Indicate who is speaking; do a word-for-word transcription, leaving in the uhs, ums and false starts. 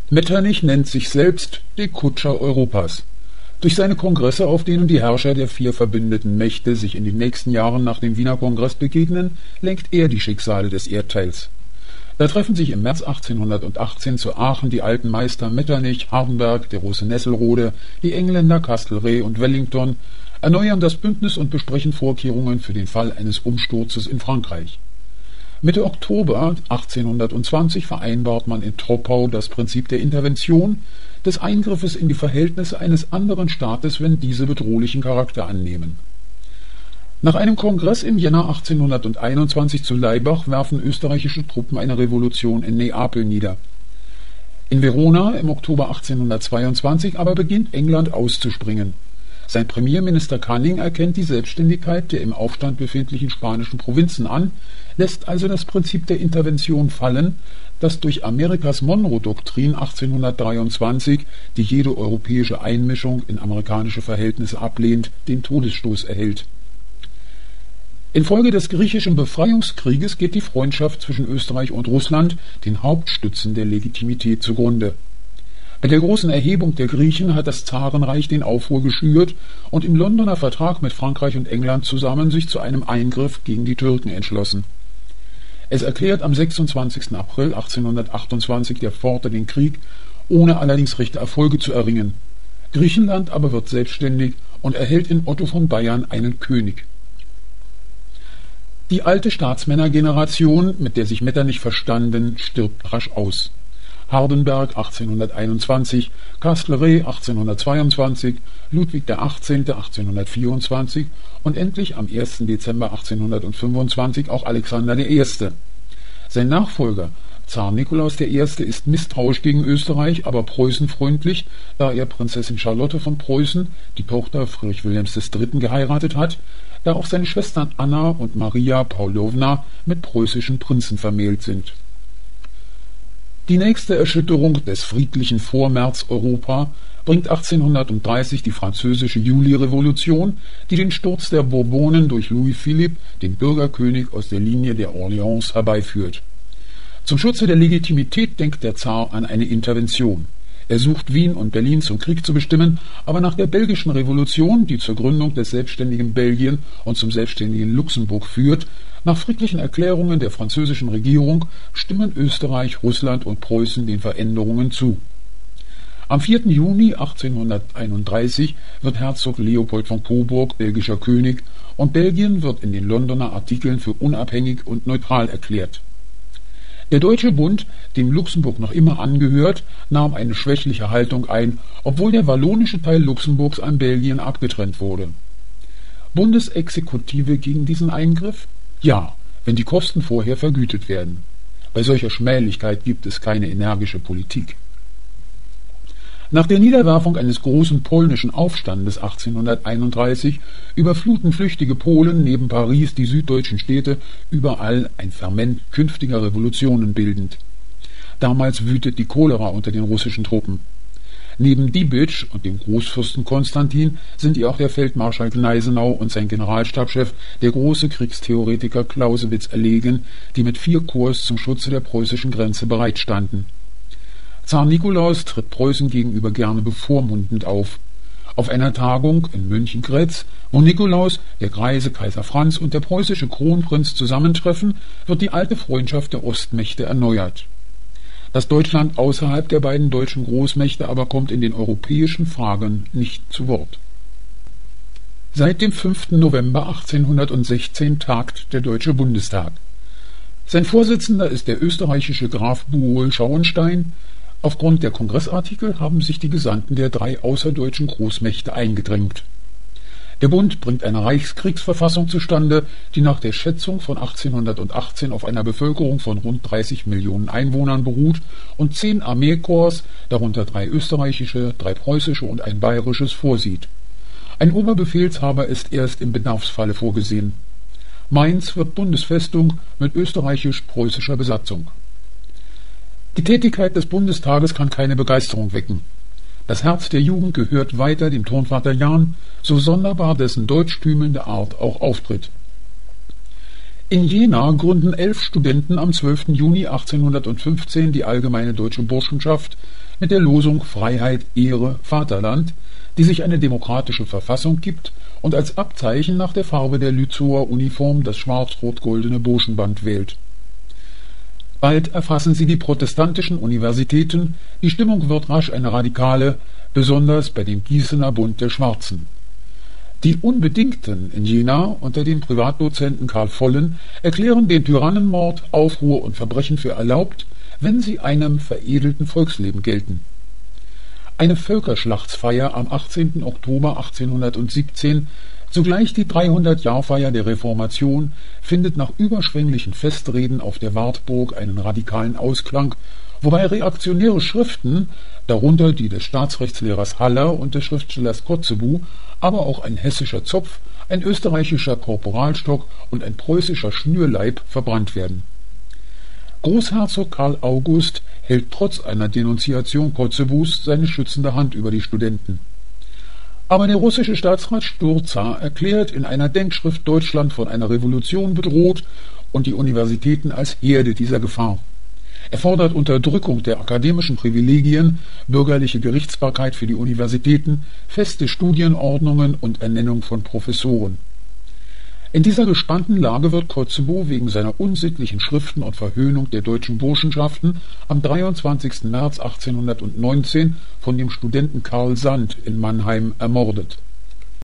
Speaker 1: Metternich nennt sich selbst den Kutscher Europas. Durch seine Kongresse, auf denen die Herrscher der vier verbündeten Mächte sich in den nächsten Jahren nach dem Wiener Kongress begegnen, lenkt er die Schicksale des Erdteils. Da treffen sich im März achtzehnhundertachtzehn zu Aachen die alten Meister Metternich, Hardenberg, der Russe Nesselrode, die Engländer Castlereagh und Wellington, erneuern das Bündnis und besprechen Vorkehrungen für den Fall eines Umsturzes in Frankreich. Mitte Oktober achtzehnhundertzwanzig vereinbart man in Troppau das Prinzip der Intervention, des Eingriffes in die Verhältnisse eines anderen Staates, wenn diese bedrohlichen Charakter annehmen. Nach einem Kongress im Jänner achtzehnhunderteinundzwanzig zu Laibach werfen österreichische Truppen eine Revolution in Neapel nieder. In Verona im Oktober achtzehnhundertzweiundzwanzig aber beginnt England auszuspringen. Sein Premierminister Canning erkennt die Selbstständigkeit der im Aufstand befindlichen spanischen Provinzen an, lässt also das Prinzip der Intervention fallen, das durch Amerikas Monroe-Doktrin achtzehnhundertdreiundzwanzig, die jede europäische Einmischung in amerikanische Verhältnisse ablehnt, den Todesstoß erhält. Infolge des griechischen Befreiungskrieges geht die Freundschaft zwischen Österreich und Russland den Hauptstützen der Legitimität zugrunde. Bei der großen Erhebung der Griechen hat das Zarenreich den Aufruhr geschürt und im Londoner Vertrag mit Frankreich und England zusammen sich zu einem Eingriff gegen die Türken entschlossen. Es erklärt am sechsundzwanzigsten April achtzehnhundertachtundzwanzig der Pforte den Krieg, ohne allerdings rechte Erfolge zu erringen. Griechenland aber wird selbstständig und erhält in Otto von Bayern einen König. Die alte Staatsmännergeneration, mit der sich Metternich verstanden, stirbt rasch aus. Hardenberg achtzehnhunderteinundzwanzig, Castlereagh achtzehnhundertzweiundzwanzig, Ludwig der achtzehnte achtzehnhundertvierundzwanzig und endlich am ersten Dezember achtzehnhundertfünfundzwanzig auch Alexander der Erste. Sein Nachfolger, Zar Nikolaus der Erste, ist misstrauisch gegen Österreich, aber preußenfreundlich, da er Prinzessin Charlotte von Preußen, die Tochter Friedrich Wilhelms des Dritten, geheiratet hat, da auch seine Schwestern Anna und Maria Paulowna mit preußischen Prinzen vermählt sind. Die nächste Erschütterung des friedlichen Vormärz Europa bringt achtzehnhundertdreißig die französische Julirevolution, die den Sturz der Bourbonen durch Louis Philippe, den Bürgerkönig aus der Linie der Orleans, herbeiführt. Zum Schutze der Legitimität denkt der Zar an eine Intervention. Er sucht Wien und Berlin zum Krieg zu bestimmen, aber nach der belgischen Revolution, die zur Gründung des selbstständigen Belgien und zum selbstständigen Luxemburg führt, nach friedlichen Erklärungen der französischen Regierung stimmen Österreich, Russland und Preußen den Veränderungen zu. Am vierten Juni achtzehnhunderteinunddreißig wird Herzog Leopold von Coburg belgischer König und Belgien wird in den Londoner Artikeln für unabhängig und neutral erklärt. Der Deutsche Bund, dem Luxemburg noch immer angehört, nahm eine schwächliche Haltung ein, obwohl der wallonische Teil Luxemburgs an Belgien abgetrennt wurde. Bundesexekutive gegen diesen Eingriff? Ja, wenn die Kosten vorher vergütet werden. Bei solcher Schmählichkeit gibt es keine energische Politik. Nach der Niederwerfung eines großen polnischen Aufstandes achtzehnhunderteinunddreißig überfluten flüchtige Polen neben Paris die süddeutschen Städte, überall ein Ferment künftiger Revolutionen bildend. Damals wütet die Cholera unter den russischen Truppen. Neben Diebitsch und dem Großfürsten Konstantin sind ihr auch der Feldmarschall Gneisenau und sein Generalstabschef, der große Kriegstheoretiker Clausewitz, erlegen, die mit vier Korps zum Schutze der preußischen Grenze bereitstanden. Zar Nikolaus tritt Preußen gegenüber gerne bevormundend auf. Auf einer Tagung in Münchengrätz, wo Nikolaus, der greise Kaiser Franz und der preußische Kronprinz zusammentreffen, wird die alte Freundschaft der Ostmächte erneuert. Das Deutschland außerhalb der beiden deutschen Großmächte aber kommt in den europäischen Fragen nicht zu Wort. Seit dem fünften November achtzehnhundertsechzehn tagt der Deutsche Bundestag. Sein Vorsitzender ist der österreichische Graf Buol Schauenstein. Aufgrund der Kongressartikel haben sich die Gesandten der drei außerdeutschen Großmächte eingedrängt. Der Bund bringt eine Reichskriegsverfassung zustande, die nach der Schätzung von achtzehnhundertachtzehn auf einer Bevölkerung von rund dreißig Millionen Einwohnern beruht und zehn Armeekorps, darunter drei österreichische, drei preußische und ein bayerisches, vorsieht. Ein Oberbefehlshaber ist erst im Bedarfsfalle vorgesehen. Mainz wird Bundesfestung mit österreichisch-preußischer Besatzung. Die Tätigkeit des Bundestages kann keine Begeisterung wecken. Das Herz der Jugend gehört weiter dem Turnvater Jahn, so sonderbar dessen deutschtümelnde Art auch auftritt. In Jena gründen elf Studenten am zwölften Juni achtzehnhundertfünfzehn die Allgemeine Deutsche Burschenschaft mit der Losung Freiheit, Ehre, Vaterland, die sich eine demokratische Verfassung gibt und als Abzeichen nach der Farbe der Lützower Uniform das schwarz-rot-goldene Burschenband wählt. Bald erfassen sie die protestantischen Universitäten, die Stimmung wird rasch eine radikale, besonders bei dem Gießener Bund der Schwarzen. Die Unbedingten in Jena unter dem Privatdozenten Karl Vollen erklären den Tyrannenmord, Aufruhr und Verbrechen für erlaubt, wenn sie einem veredelten Volksleben gelten. Eine Völkerschlachtsfeier am achtzehnten Oktober achtzehnhundertsiebzehn, zugleich die dreihundert-Jahr-Feier der Reformation, findet nach überschwänglichen Festreden auf der Wartburg einen radikalen Ausklang, wobei reaktionäre Schriften, darunter die des Staatsrechtslehrers Haller und des Schriftstellers Kotzebue, aber auch ein hessischer Zopf, ein österreichischer Korporalstock und ein preußischer Schnürleib verbrannt werden. Großherzog Karl August hält trotz einer Denunziation Kotzebues seine schützende Hand über die Studenten. Aber der russische Staatsrat Sturza erklärt in einer Denkschrift Deutschland von einer Revolution bedroht und die Universitäten als Herde dieser Gefahr. Er fordert Unterdrückung der akademischen Privilegien, bürgerliche Gerichtsbarkeit für die Universitäten, feste Studienordnungen und Ernennung von Professoren. In dieser gespannten Lage wird Kotzebue wegen seiner unsittlichen Schriften und Verhöhnung der deutschen Burschenschaften am dreiundzwanzigsten März achtzehnhundertneunzehn von dem Studenten Karl Sand in Mannheim ermordet.